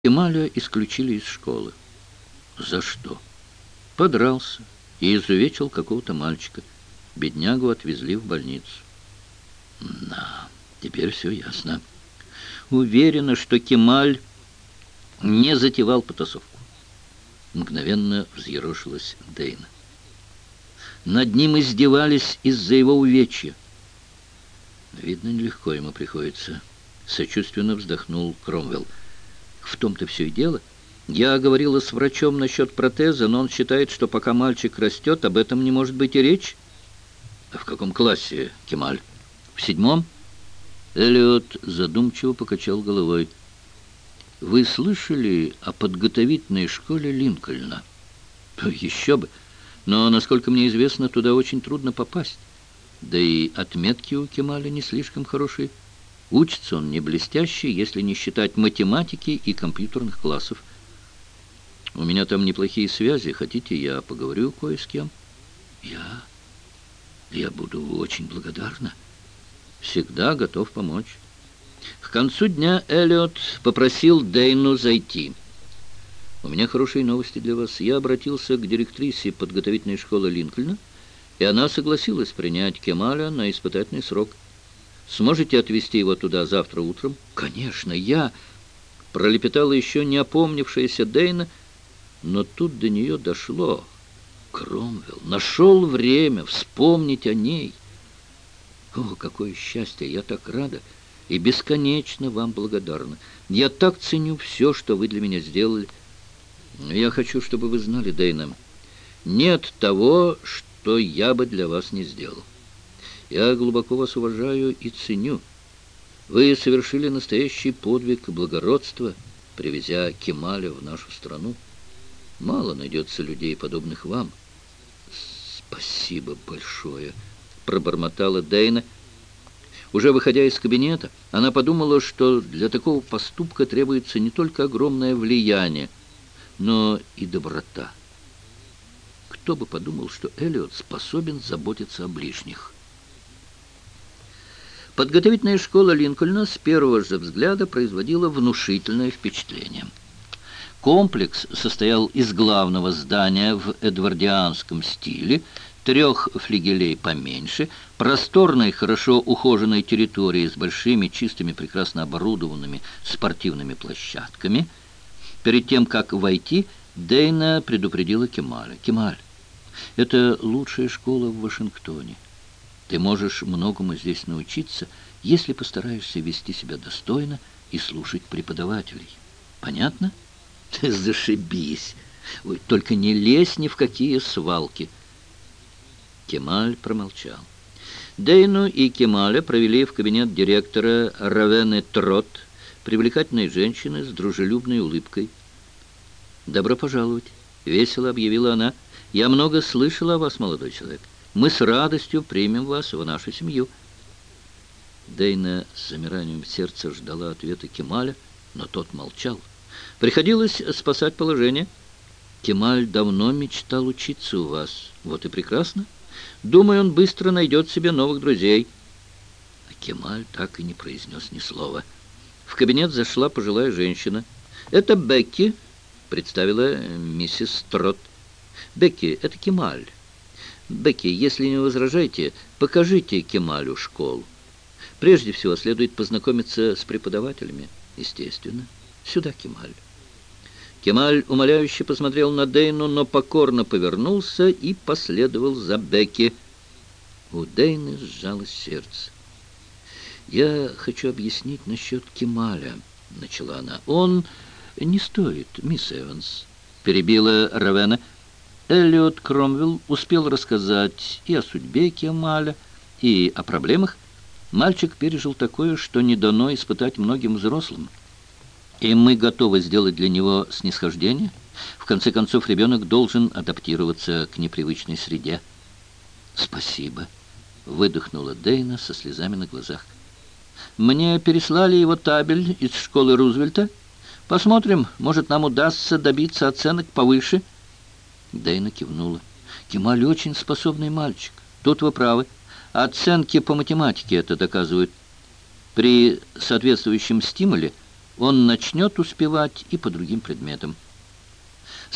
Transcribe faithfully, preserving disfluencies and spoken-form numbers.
Кемаля исключили из школы. За что? Подрался и изувечил какого-то мальчика. Беднягу отвезли в больницу. Да, теперь все ясно. Уверена, что Кемаль не затевал потасовку. Мгновенно взъерошилась Дейна. Над ним издевались из-за его увечья. Видно, нелегко ему приходится. Сочувственно вздохнул Кромвелл. В том-то все и дело. Я говорила с врачом насчет протеза, но он считает, что пока мальчик растет, об этом не может быть и речь. А в каком классе, Кемаль? В седьмом? Эллиот задумчиво покачал головой. Вы слышали о подготовительной школе Линкольна? Еще бы. Но, насколько мне известно, туда очень трудно попасть. Да и отметки у Кемаля не слишком хорошие. Учится он не блестяще, если не считать математики и компьютерных классов. У меня там неплохие связи. Хотите, я поговорю кое с кем? Я? Я буду очень благодарна. Всегда готов помочь. К концу дня Эллиот попросил Дейну зайти. У меня хорошие новости для вас. Я обратился к директрисе подготовительной школы Линкольна, и она согласилась принять Кемаля на испытательный срок. Сможете отвезти его туда завтра утром? Конечно, я... Пролепетала еще не опомнившаяся Дейна, но тут до нее дошло. Кромвелл нашел время вспомнить о ней. О, какое счастье! Я так рада и бесконечно вам благодарна. Я так ценю все, что вы для меня сделали. Я хочу, чтобы вы знали, Дейна, нет того, что я бы для вас не сделал. Я глубоко вас уважаю и ценю. Вы совершили настоящий подвиг благородства, привезя Кемаля в нашу страну. Мало найдется людей, подобных вам. Спасибо большое, пробормотала Дейна. Уже выходя из кабинета, она подумала, что для такого поступка требуется не только огромное влияние, но и доброта. Кто бы подумал, что Эллиот способен заботиться о ближних. Подготовительная школа Линкольна с первого же взгляда производила внушительное впечатление. Комплекс состоял из главного здания в эдвардианском стиле, трех флигелей поменьше, просторной, хорошо ухоженной территории с большими, чистыми, прекрасно оборудованными спортивными площадками. Перед тем, как войти, Дейна предупредила Кемаля. «Кемаль, это лучшая школа в Вашингтоне. Ты можешь многому здесь научиться, если постараешься вести себя достойно и слушать преподавателей. Понятно?» «Зашибись! Ой, только не лезь ни в какие свалки!» Кемаль промолчал. Дейну и Кемаля провели в кабинет директора Равены Трот, привлекательной женщины с дружелюбной улыбкой. «Добро пожаловать!» — весело объявила она. «Я много слышала о вас, молодой человек. Мы с радостью примем вас в нашу семью». Дейна с замиранием сердца ждала ответа Кемаля, но тот молчал. Приходилось спасать положение. «Кемаль давно мечтал учиться у вас. Вот и прекрасно. Думаю, он быстро найдет себе новых друзей». А Кемаль так и не произнес ни слова. В кабинет зашла пожилая женщина. «Это Бекки», — представила миссис Трот. «Бекки, это Кемаль. Бекки, если не возражаете, покажите Кемалю школу. Прежде всего следует познакомиться с преподавателями, естественно. Сюда, Кемаль». Кемаль умоляюще посмотрел на Дейну, но покорно повернулся и последовал за Бекки. У Дейны сжалось сердце. «Я хочу объяснить насчет Кемаля», — начала она. «Он не стоит, мисс Эванс», — перебила Равена. Эллиот Кромвелл успел рассказать и о судьбе Кемаля, и о проблемах. Мальчик пережил такое, что не дано испытать многим взрослым. И мы готовы сделать для него снисхождение. В конце концов, ребенок должен адаптироваться к непривычной среде. «Спасибо», — выдохнула Дейна со слезами на глазах. «Мне переслали его табель из школы Рузвельта. Посмотрим, может, нам удастся добиться оценок повыше». Дейна кивнула. «Кемаль очень способный мальчик. Тут вы правы. Оценки по математике это доказывают. При соответствующем стимуле он начнет успевать и по другим предметам.